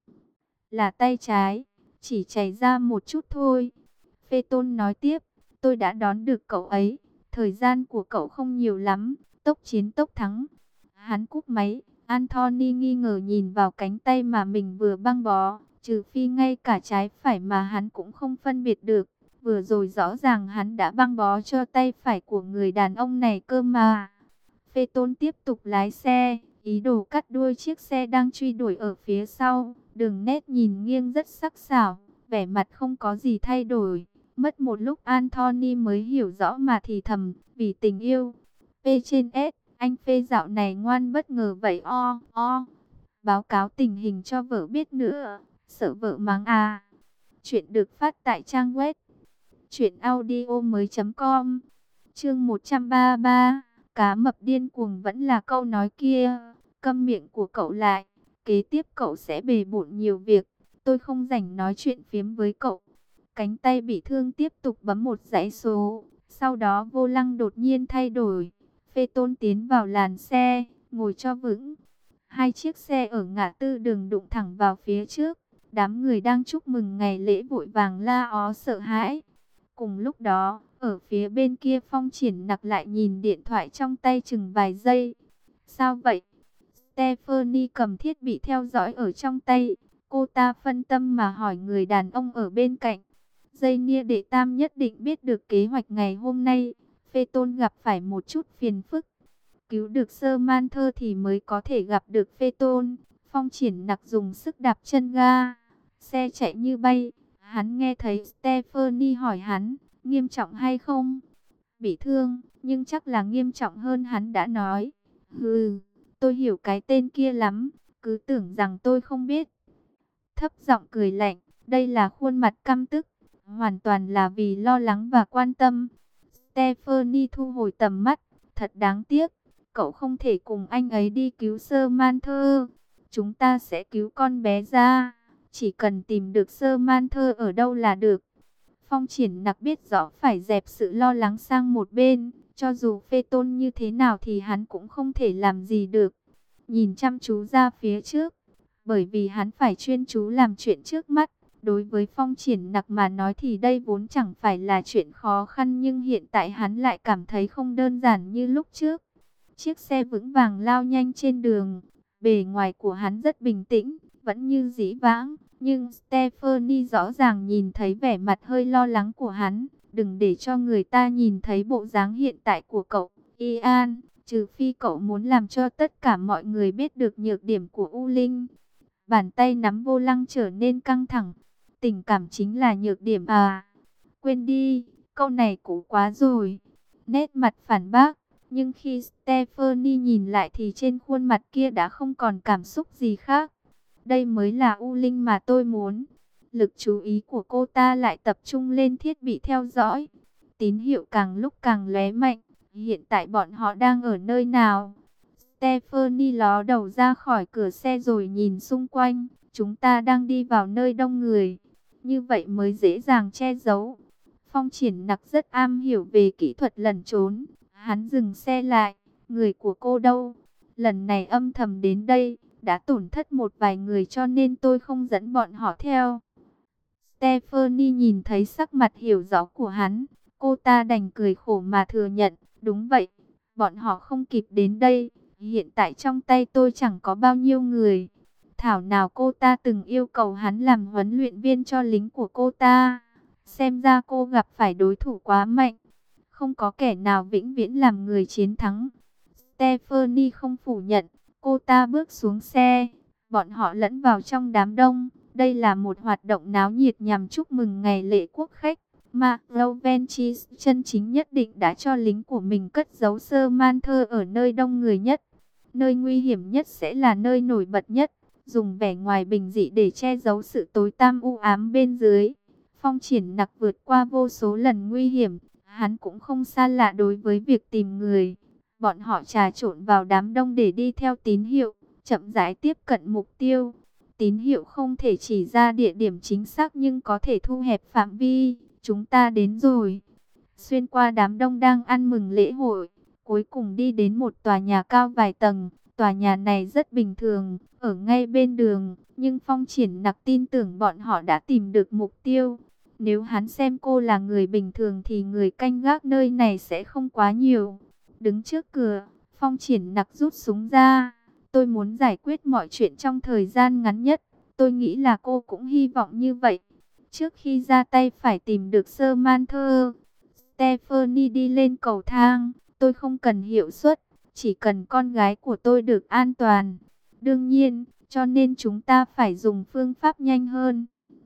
Speaker 1: Là tay trái, chỉ chảy ra một chút thôi. Phaeton nói tiếp, tôi đã đón được cậu ấy. Thời gian của cậu không nhiều lắm, tốc chiến tốc thắng. Hắn cúp máy, Anthony nghi ngờ nhìn vào cánh tay mà mình vừa băng bó. Trừ phi ngay cả trái phải mà hắn cũng không phân biệt được. Vừa rồi rõ ràng hắn đã băng bó cho tay phải của người đàn ông này cơ mà. Phaeton tiếp tục lái xe, ý đồ cắt đuôi chiếc xe đang truy đuổi ở phía sau. Đường nét nhìn nghiêng rất sắc sảo, vẻ mặt không có gì thay đổi. Mất một lúc Anthony mới hiểu rõ mà thì thầm, vì tình yêu. P trên S, anh Phê dạo này ngoan bất ngờ vậy o. Báo cáo tình hình cho vợ biết nữa, sợ vợ mắng à. Chuyện được phát tại trang web truyệnaudiomoi.com. Chương 133, cá mập điên cuồng vẫn là câu nói kia, câm miệng của cậu lại, kế tiếp cậu sẽ bề bộn nhiều việc, tôi không rảnh nói chuyện phiếm với cậu. Cánh tay bị thương tiếp tục bấm một dãy số, sau đó vô lăng đột nhiên thay đổi. Phaeton tiến vào làn xe, ngồi cho vững. Hai chiếc xe ở ngã tư đường đụng thẳng vào phía trước. Đám người đang chúc mừng ngày lễ vội vàng la ó sợ hãi. Cùng lúc đó, Ở phía bên kia Phong Triển Nặc lại nhìn điện thoại trong tay chừng vài giây. Sao vậy? Stephanie cầm thiết bị theo dõi ở trong tay. Cô ta phân tâm mà hỏi người đàn ông ở bên cạnh. Dây nia đệ tam nhất định biết được kế hoạch ngày hôm nay. Phê Tôn gặp phải một chút phiền phức. Cứu được Sơ Man Thơ thì mới có thể gặp được Phê Tôn. Phong Triển Nặc dùng sức đạp chân ga. Xe chạy như bay. Hắn nghe thấy Stephanie hỏi hắn, nghiêm trọng hay không? Bị thương, nhưng chắc là nghiêm trọng hơn, hắn đã nói. Hừ, tôi hiểu cái tên kia lắm, cứ tưởng rằng tôi không biết. Thấp giọng cười lạnh, đây là khuôn mặt căm tức, hoàn toàn là vì lo lắng và quan tâm. Stephanie thu hồi tầm mắt, thật đáng tiếc, cậu không thể cùng anh ấy đi cứu Sơ Man Thơ. Chúng ta sẽ cứu con bé ra, chỉ cần tìm được Sơ Man Thơ ở đâu là được. Phong Triển Nặc biết rõ phải dẹp sự lo lắng sang một bên, cho dù Phê Tôn như thế nào thì hắn cũng không thể làm gì được. Nhìn chăm chú ra phía trước, bởi vì hắn phải chuyên chú làm chuyện trước mắt. Đối với Phong Triển Nặc mà nói thì đây vốn chẳng phải là chuyện khó khăn, nhưng hiện tại hắn lại cảm thấy không đơn giản như lúc trước. Chiếc xe vững vàng lao nhanh trên đường, bề ngoài của hắn rất bình tĩnh, vẫn như dĩ vãng. Nhưng Stephanie rõ ràng nhìn thấy vẻ mặt hơi lo lắng của hắn. Đừng để cho người ta nhìn thấy bộ dáng hiện tại của cậu, Ian. Trừ phi cậu muốn làm cho tất cả mọi người biết được nhược điểm của U Linh. Bàn tay nắm vô lăng trở nên căng thẳng. Tình cảm chính là nhược điểm à? Quên đi, câu này cũ quá rồi. Nét mặt phản bác. Nhưng khi Stephanie nhìn lại thì trên khuôn mặt kia đã không còn cảm xúc gì khác. Đây mới là U Linh mà tôi muốn. Lực chú ý của cô ta lại tập trung lên thiết bị theo dõi. Tín hiệu càng lúc càng lóe mạnh. Hiện tại bọn họ đang ở nơi nào? Stephanie ló đầu ra khỏi cửa xe rồi nhìn xung quanh. Chúng ta đang đi vào nơi đông người. Như vậy mới dễ dàng che giấu. Phong Triển Nặc rất am hiểu về kỹ thuật lẩn trốn. Hắn dừng xe lại. Người của cô đâu? Lần này âm thầm đến đây, đã tổn thất một vài người cho nên tôi không dẫn bọn họ theo. Stephanie nhìn thấy sắc mặt hiểu rõ của hắn. Cô ta đành cười khổ mà thừa nhận. Đúng vậy, bọn họ không kịp đến đây. Hiện tại trong tay tôi chẳng có bao nhiêu người. Thảo nào cô ta từng yêu cầu hắn làm huấn luyện viên cho lính của cô ta. Xem ra cô gặp phải đối thủ quá mạnh. Không có kẻ nào vĩnh viễn làm người chiến thắng. Stephanie không phủ nhận. Cô ta bước xuống xe. Bọn họ lẫn vào trong đám đông. Đây là một hoạt động náo nhiệt nhằm chúc mừng ngày lễ quốc khách. Mà Rovenchis chân chính nhất định đã cho lính của mình cất giấu Sơ Man Thơ ở nơi đông người nhất. Nơi nguy hiểm nhất sẽ là nơi nổi bật nhất. Dùng vẻ ngoài bình dị để che giấu sự tối tăm u ám bên dưới. Phong Triển Nặc vượt qua vô số lần nguy hiểm. Hắn cũng không xa lạ đối với việc tìm người. Bọn họ trà trộn vào đám đông để đi theo tín hiệu, chậm rãi tiếp cận mục tiêu. Tín hiệu không thể chỉ ra địa điểm chính xác nhưng có thể thu hẹp phạm vi. Chúng ta đến rồi. Xuyên qua đám đông đang ăn mừng lễ hội, cuối cùng đi đến một tòa nhà cao vài tầng. Tòa nhà này rất bình thường, ở ngay bên đường, nhưng Phong Triển Nặc tin tưởng bọn họ đã tìm được mục tiêu. Nếu hắn xem cô là người bình thường thì người canh gác nơi này sẽ không quá nhiều. Đứng trước cửa, Phong Triển Nặc rút súng ra. Tôi muốn giải quyết mọi chuyện trong thời gian ngắn nhất. Tôi nghĩ là cô cũng hy vọng như vậy. Trước khi ra tay phải tìm được Sơ Man Thơ. Stephanie đi lên cầu thang. Tôi không cần hiệu suất, chỉ cần con gái của tôi được an toàn. Đương nhiên, cho nên chúng ta phải dùng phương pháp nhanh hơn.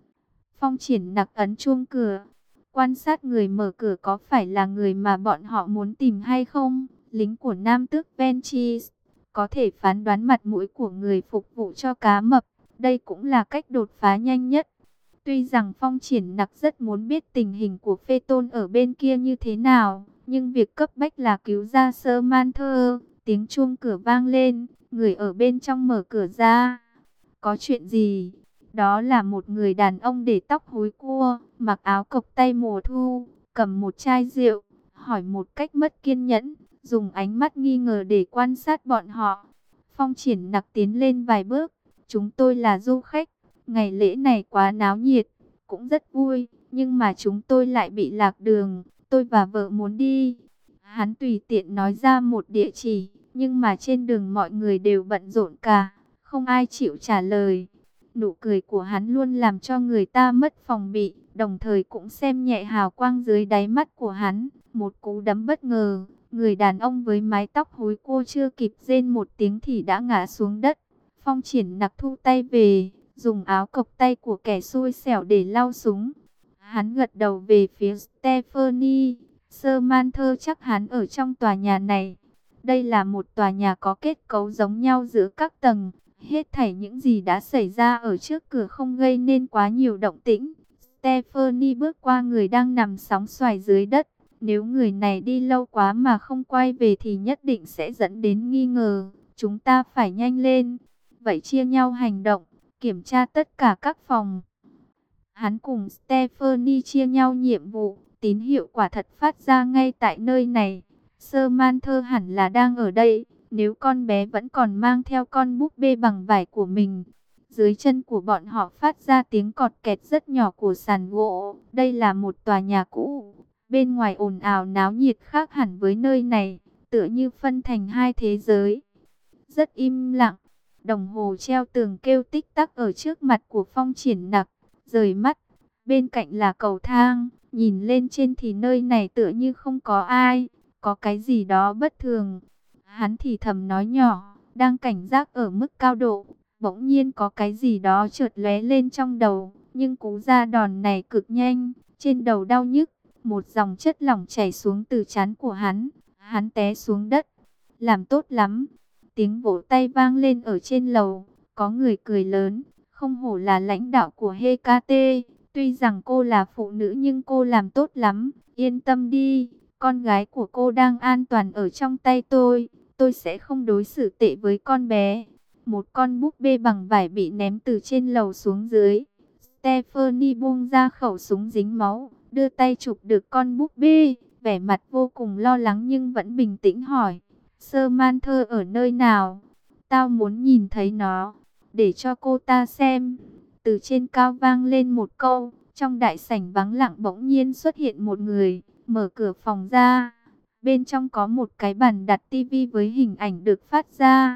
Speaker 1: Phong Triển Nặc ấn chuông cửa. Quan sát người mở cửa có phải là người mà bọn họ muốn tìm hay không? Lính của Nam Tước Venchis có thể phán đoán mặt mũi của người phục vụ cho cá mập. Đây cũng là cách đột phá nhanh nhất. Tuy rằng Phong Triển Nặc rất muốn biết tình hình của Phê Tôn ở bên kia như thế nào, nhưng việc cấp bách là cứu ra Sơ Man Thơ. Tiếng chuông cửa vang lên, người ở bên trong mở cửa ra. Có chuyện gì? Đó là một người đàn ông để tóc húi cua, mặc áo cộc tay mùa thu, cầm một chai rượu, hỏi một cách mất kiên nhẫn, dùng ánh mắt nghi ngờ để quan sát bọn họ. Phong Triển Nặc tiến lên vài bước. Chúng tôi là du khách, ngày lễ này quá náo nhiệt, cũng rất vui, nhưng mà chúng tôi lại bị lạc đường. tôi và vợ muốn đi. Hắn tùy tiện nói ra một địa chỉ, nhưng mà trên đường mọi người đều bận rộn cả, không ai chịu trả lời. Nụ cười của hắn luôn làm cho người ta mất phòng bị, đồng thời cũng xem nhẹ hào quang dưới đáy mắt của hắn. Một cú đấm bất ngờ, người đàn ông với mái tóc hối cua chưa kịp rên một tiếng thì đã ngã xuống đất. Phong Triển Nặc thu tay về, dùng áo cộc tay của kẻ xui xẻo để lau súng. Hắn gật đầu về phía Stephanie. Samantha chắc hắn ở trong tòa nhà này. Đây là một tòa nhà có kết cấu giống nhau giữa các tầng. Hết thảy những gì đã xảy ra ở trước cửa không gây nên quá nhiều động tĩnh. Stephanie bước qua người đang nằm sóng xoài dưới đất. Nếu người này đi lâu quá mà không quay về thì nhất định sẽ dẫn đến nghi ngờ. Chúng ta phải nhanh lên. Vậy chia nhau hành động, kiểm tra tất cả các phòng. Hắn cùng Stephanie chia nhau nhiệm vụ, tín hiệu quả thật phát ra ngay tại nơi này. Samantha hẳn là đang ở đây, nếu con bé vẫn còn mang theo con búp bê bằng vải của mình. Dưới chân của bọn họ phát ra tiếng cọt kẹt rất nhỏ của sàn gỗ. Đây là một tòa nhà cũ, bên ngoài ồn ào náo nhiệt khác hẳn với nơi này, tựa như phân thành hai thế giới. Rất im lặng, đồng hồ treo tường kêu tích tắc ở trước mặt của Phong Triển Nặc. Rời mắt, bên cạnh là cầu thang, nhìn lên trên thì nơi này tựa như không có ai, có cái gì đó bất thường. Hắn thì thầm nói nhỏ, đang cảnh giác ở mức cao độ, bỗng nhiên có cái gì đó chợt lóe lên trong đầu, nhưng cú ra đòn này cực nhanh, trên đầu đau nhức, một dòng chất lỏng chảy xuống từ trán của hắn té xuống đất. Làm tốt lắm. Tiếng vỗ tay vang lên ở trên lầu, có người cười lớn. Không hổ là lãnh đạo của HKT, tuy rằng cô là phụ nữ nhưng cô làm tốt lắm, yên tâm đi, con gái của cô đang an toàn ở trong tay tôi sẽ không đối xử tệ với con bé. Một con búp bê bằng vải bị ném từ trên lầu xuống dưới. Stephanie buông ra khẩu súng dính máu, đưa tay chụp được con búp bê, vẻ mặt vô cùng lo lắng nhưng vẫn bình tĩnh hỏi, Samantha ở nơi nào? Tao muốn nhìn thấy nó. Để cho cô ta xem. Từ trên cao vang lên một câu. Trong đại sảnh vắng lặng bỗng nhiên xuất hiện một người, mở cửa phòng ra. Bên trong có một cái bàn đặt tivi với hình ảnh được phát ra.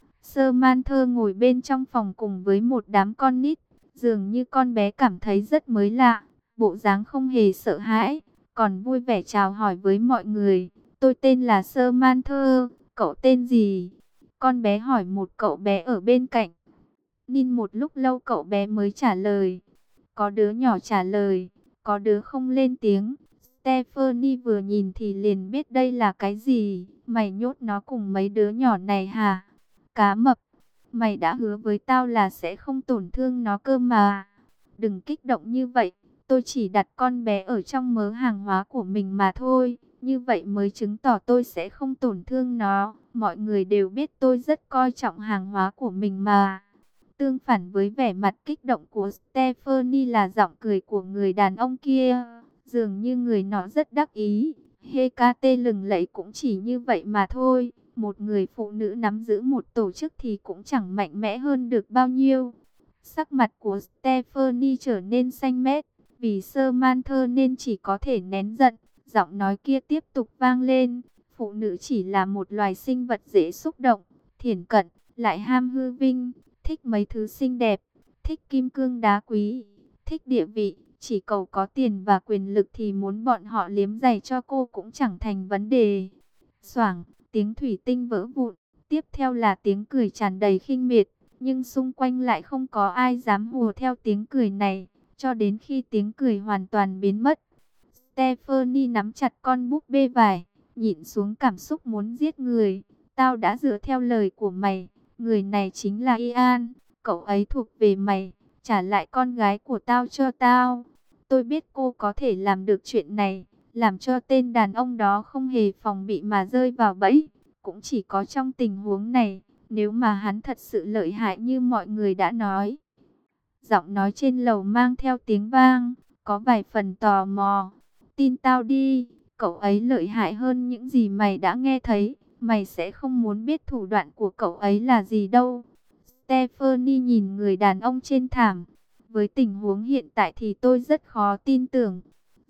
Speaker 1: Samantha ngồi bên trong phòng cùng với một đám con nít. Dường như con bé cảm thấy rất mới lạ, bộ dáng không hề sợ hãi, còn vui vẻ chào hỏi với mọi người. Tôi tên là Samantha, cậu tên gì? Con bé hỏi một cậu bé ở bên cạnh. Nhìn một lúc lâu cậu bé mới trả lời. Có đứa nhỏ trả lời, có đứa không lên tiếng. Stephanie vừa nhìn thì liền biết đây là cái gì. Mày nhốt nó cùng mấy đứa nhỏ này hả? Cá mập, mày đã hứa với tao là sẽ không tổn thương nó cơ mà. Đừng kích động như vậy, tôi chỉ đặt con bé ở trong mớ hàng hóa của mình mà thôi. Như vậy mới chứng tỏ tôi sẽ không tổn thương nó. Mọi người đều biết tôi rất coi trọng hàng hóa của mình mà. Tương phản với vẻ mặt kích động của Stephanie là giọng cười của người đàn ông kia. Dường như người nó rất đắc ý. HKT lừng lẫy cũng chỉ như vậy mà thôi. Một người phụ nữ nắm giữ một tổ chức thì cũng chẳng mạnh mẽ hơn được bao nhiêu. Sắc mặt của Stephanie trở nên xanh mét. Vì Samantha nên chỉ có thể nén giận. Giọng nói kia tiếp tục vang lên. Phụ nữ chỉ là một loài sinh vật dễ xúc động, thiển cận, lại ham hư vinh, thích mấy thứ xinh đẹp, thích kim cương đá quý, thích địa vị. Chỉ cầu có tiền và quyền lực thì muốn bọn họ liếm giày cho cô cũng chẳng thành vấn đề. Xoảng, tiếng thủy tinh vỡ vụn. Tiếp theo là tiếng cười tràn đầy khinh miệt. Nhưng xung quanh lại không có ai dám hùa theo tiếng cười này. Cho đến khi tiếng cười hoàn toàn biến mất. Stephanie nắm chặt con búp bê vải, nhịn xuống cảm xúc muốn giết người. Tao đã dựa theo lời của mày. Người này chính là Ian. Cậu ấy thuộc về mày. Trả lại con gái của tao cho tao. Tôi biết cô có thể làm được chuyện này. Làm cho tên đàn ông đó không hề phòng bị mà rơi vào bẫy. Cũng chỉ có trong tình huống này. Nếu mà hắn thật sự lợi hại như mọi người đã nói. Giọng nói trên lầu mang theo tiếng vang. Có vài phần tò mò. Tin tao đi. Cậu ấy lợi hại hơn những gì mày đã nghe thấy. Mày sẽ không muốn biết thủ đoạn của cậu ấy là gì đâu. Stephanie nhìn người đàn ông trên thảm. Với tình huống hiện tại thì tôi rất khó tin tưởng.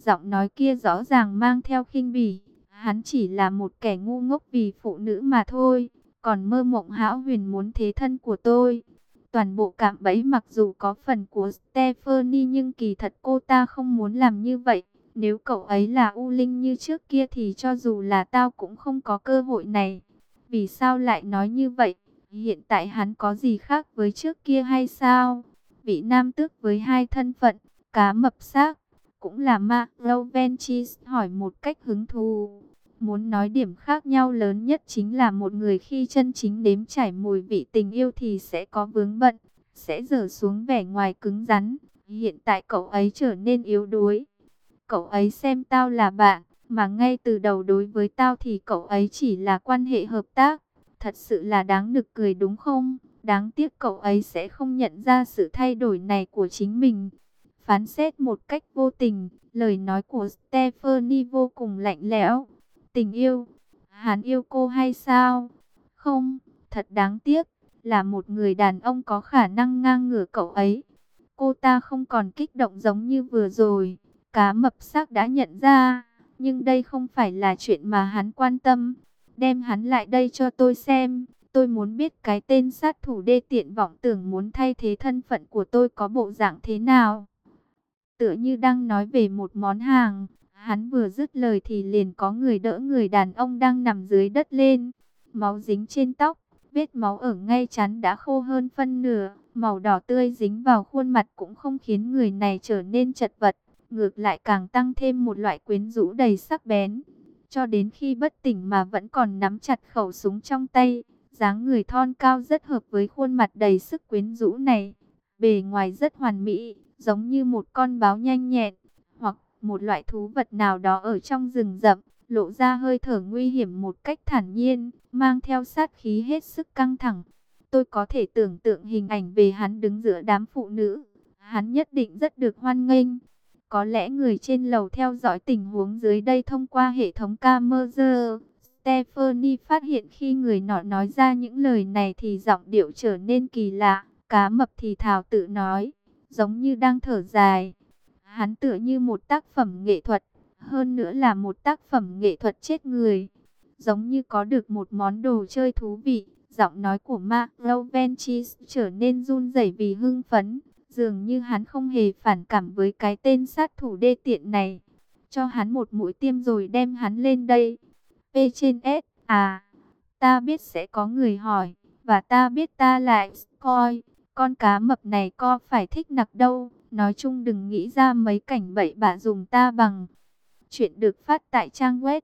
Speaker 1: Giọng nói kia rõ ràng mang theo khinh bỉ. Hắn chỉ là một kẻ ngu ngốc vì phụ nữ mà thôi. Còn mơ mộng hão huyền muốn thế thân của tôi. Toàn bộ cạm bẫy mặc dù có phần của Stephanie nhưng kỳ thật cô ta không muốn làm như vậy. Nếu cậu ấy là U Linh như trước kia thì cho dù là tao cũng không có cơ hội này. Vì sao lại nói như vậy? Hiện tại hắn có gì khác với trước kia hay sao? Vị nam tước với hai thân phận, cá mập xác, cũng là ma. Lovenchis hỏi một cách hứng thú. Muốn nói điểm khác nhau lớn nhất chính là một người khi chân chính nếm trải mùi vị tình yêu thì sẽ có vướng bận, sẽ dở xuống vẻ ngoài cứng rắn. Hiện tại cậu ấy trở nên yếu đuối. Cậu ấy xem tao là bạn, mà ngay từ đầu đối với tao thì cậu ấy chỉ là quan hệ hợp tác. Thật sự là đáng nực cười đúng không? Đáng tiếc cậu ấy sẽ không nhận ra sự thay đổi này của chính mình. Phán xét một cách vô tình, lời nói của Stephanie vô cùng lạnh lẽo. Tình yêu? Hắn yêu cô hay sao? Không, thật đáng tiếc, là một người đàn ông có khả năng ngang ngửa cậu ấy. Cô ta không còn kích động giống như vừa rồi. Cá mập xác đã nhận ra, nhưng đây không phải là chuyện mà hắn quan tâm. Đem hắn lại đây cho tôi xem. Tôi muốn biết cái tên sát thủ đê tiện vọng tưởng muốn thay thế thân phận của tôi có bộ dạng thế nào. Tựa như đang nói về một món hàng. Hắn vừa dứt lời thì liền có người đỡ người đàn ông đang nằm dưới đất lên. Máu dính trên tóc, vết máu ở ngay trán đã khô hơn phân nửa. Màu đỏ tươi dính vào khuôn mặt cũng không khiến người này trở nên chật vật. Ngược lại càng tăng thêm một loại quyến rũ đầy sắc bén. Cho đến khi bất tỉnh mà vẫn còn nắm chặt khẩu súng trong tay. Dáng người thon cao rất hợp với khuôn mặt đầy sức quyến rũ này. Bề ngoài rất hoàn mỹ, giống như một con báo nhanh nhẹn, hoặc một loại thú vật nào đó ở trong rừng rậm, lộ ra hơi thở nguy hiểm một cách thản nhiên, mang theo sát khí hết sức căng thẳng. Tôi có thể tưởng tượng hình ảnh về hắn đứng giữa đám phụ nữ. Hắn nhất định rất được hoan nghênh. Có lẽ người trên lầu theo dõi tình huống dưới đây thông qua hệ thống camera. Stephanie phát hiện khi người nọ nói ra những lời này thì giọng điệu trở nên kỳ lạ. Cá mập thì thào tự nói, giống như đang thở dài. Hắn tựa như một tác phẩm nghệ thuật, hơn nữa là một tác phẩm nghệ thuật chết người. Giống như có được một món đồ chơi thú vị. Giọng nói của Mark Lovenchis trở nên run rẩy vì hưng phấn. Dường như hắn không hề phản cảm với cái tên sát thủ đê tiện này. Cho hắn một mũi tiêm rồi đem hắn lên đây. P trên S, à, ta biết sẽ có người hỏi. Và ta biết ta lại coi, con cá mập này có phải thích nặc đâu. Nói chung đừng nghĩ ra mấy cảnh bậy bạ dùng ta bằng. Chuyện được phát tại trang web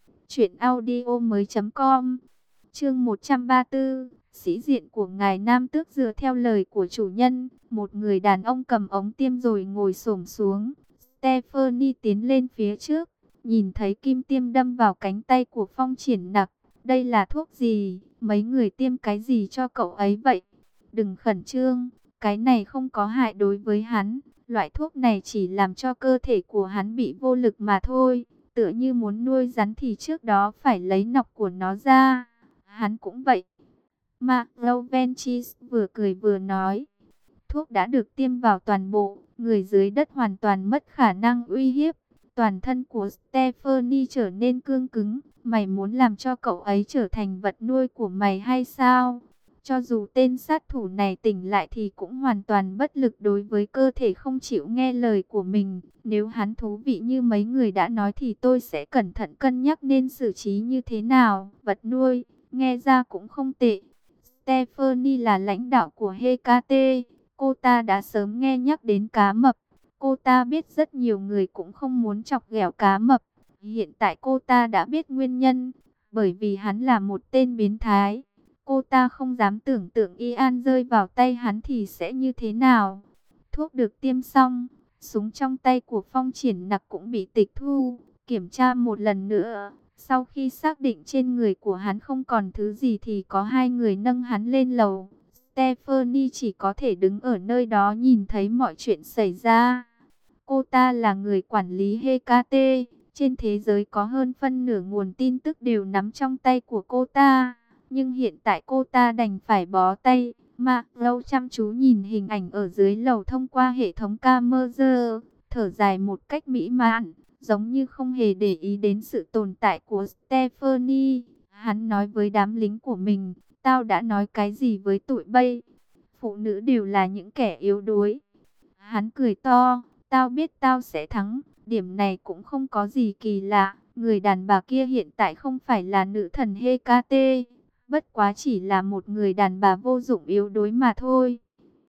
Speaker 1: truyệnaudiomoi.com. Chương 134, sĩ diện của ngài nam tước dựa theo lời của chủ nhân, một người đàn ông cầm ống tiêm rồi ngồi xổm xuống. Stephanie tiến lên phía trước, nhìn thấy kim tiêm đâm vào cánh tay của Phong Triển Nặc. Đây là thuốc gì? Mấy người tiêm cái gì cho cậu ấy vậy? Đừng khẩn trương, cái này không có hại đối với hắn. Loại thuốc này chỉ làm cho cơ thể của hắn bị vô lực mà thôi. Tựa như muốn nuôi rắn thì trước đó phải lấy nọc của nó ra. Hắn cũng vậy. Mark Lovenchis vừa cười vừa nói. Thuốc đã được tiêm vào toàn bộ. Người dưới đất hoàn toàn mất khả năng uy hiếp. Toàn thân của Stephanie trở nên cương cứng. Mày muốn làm cho cậu ấy trở thành vật nuôi của mày hay sao? Cho dù tên sát thủ này tỉnh lại thì cũng hoàn toàn bất lực đối với cơ thể không chịu nghe lời của mình. Nếu hắn thú vị như mấy người đã nói thì tôi sẽ cẩn thận cân nhắc nên xử trí như thế nào. Vật nuôi, nghe ra cũng không tệ. Stephanie là lãnh đạo của Hecate. Cô ta đã sớm nghe nhắc đến cá mập. Cô ta biết rất nhiều người cũng không muốn chọc ghẹo cá mập. Hiện tại cô ta đã biết nguyên nhân. Bởi vì hắn là một tên biến thái. Cô ta không dám tưởng tượng Ian rơi vào tay hắn thì sẽ như thế nào. Thuốc được tiêm xong, súng trong tay của Phong Triển Nặc cũng bị tịch thu. Kiểm tra một lần nữa, sau khi xác định trên người của hắn không còn thứ gì thì có hai người nâng hắn lên lầu. Stephanie chỉ có thể đứng ở nơi đó nhìn thấy mọi chuyện xảy ra. Cô ta là người quản lý Hecate. Trên thế giới có hơn phân nửa nguồn tin tức đều nắm trong tay của cô ta. Nhưng hiện tại cô ta đành phải bó tay. Mark Lâu chăm chú nhìn hình ảnh ở dưới lầu thông qua hệ thống camera, thở dài một cách mỹ mãn. giống như không hề để ý đến sự tồn tại của Stephanie. Hắn nói với đám lính của mình, tao đã nói cái gì với tụi bay? Phụ nữ đều là những kẻ yếu đuối. Hắn cười to, tao biết tao sẽ thắng, điểm này cũng không có gì kỳ lạ. Người đàn bà kia hiện tại không phải là nữ thần Hecate, bất quá chỉ là một người đàn bà vô dụng yếu đuối mà thôi.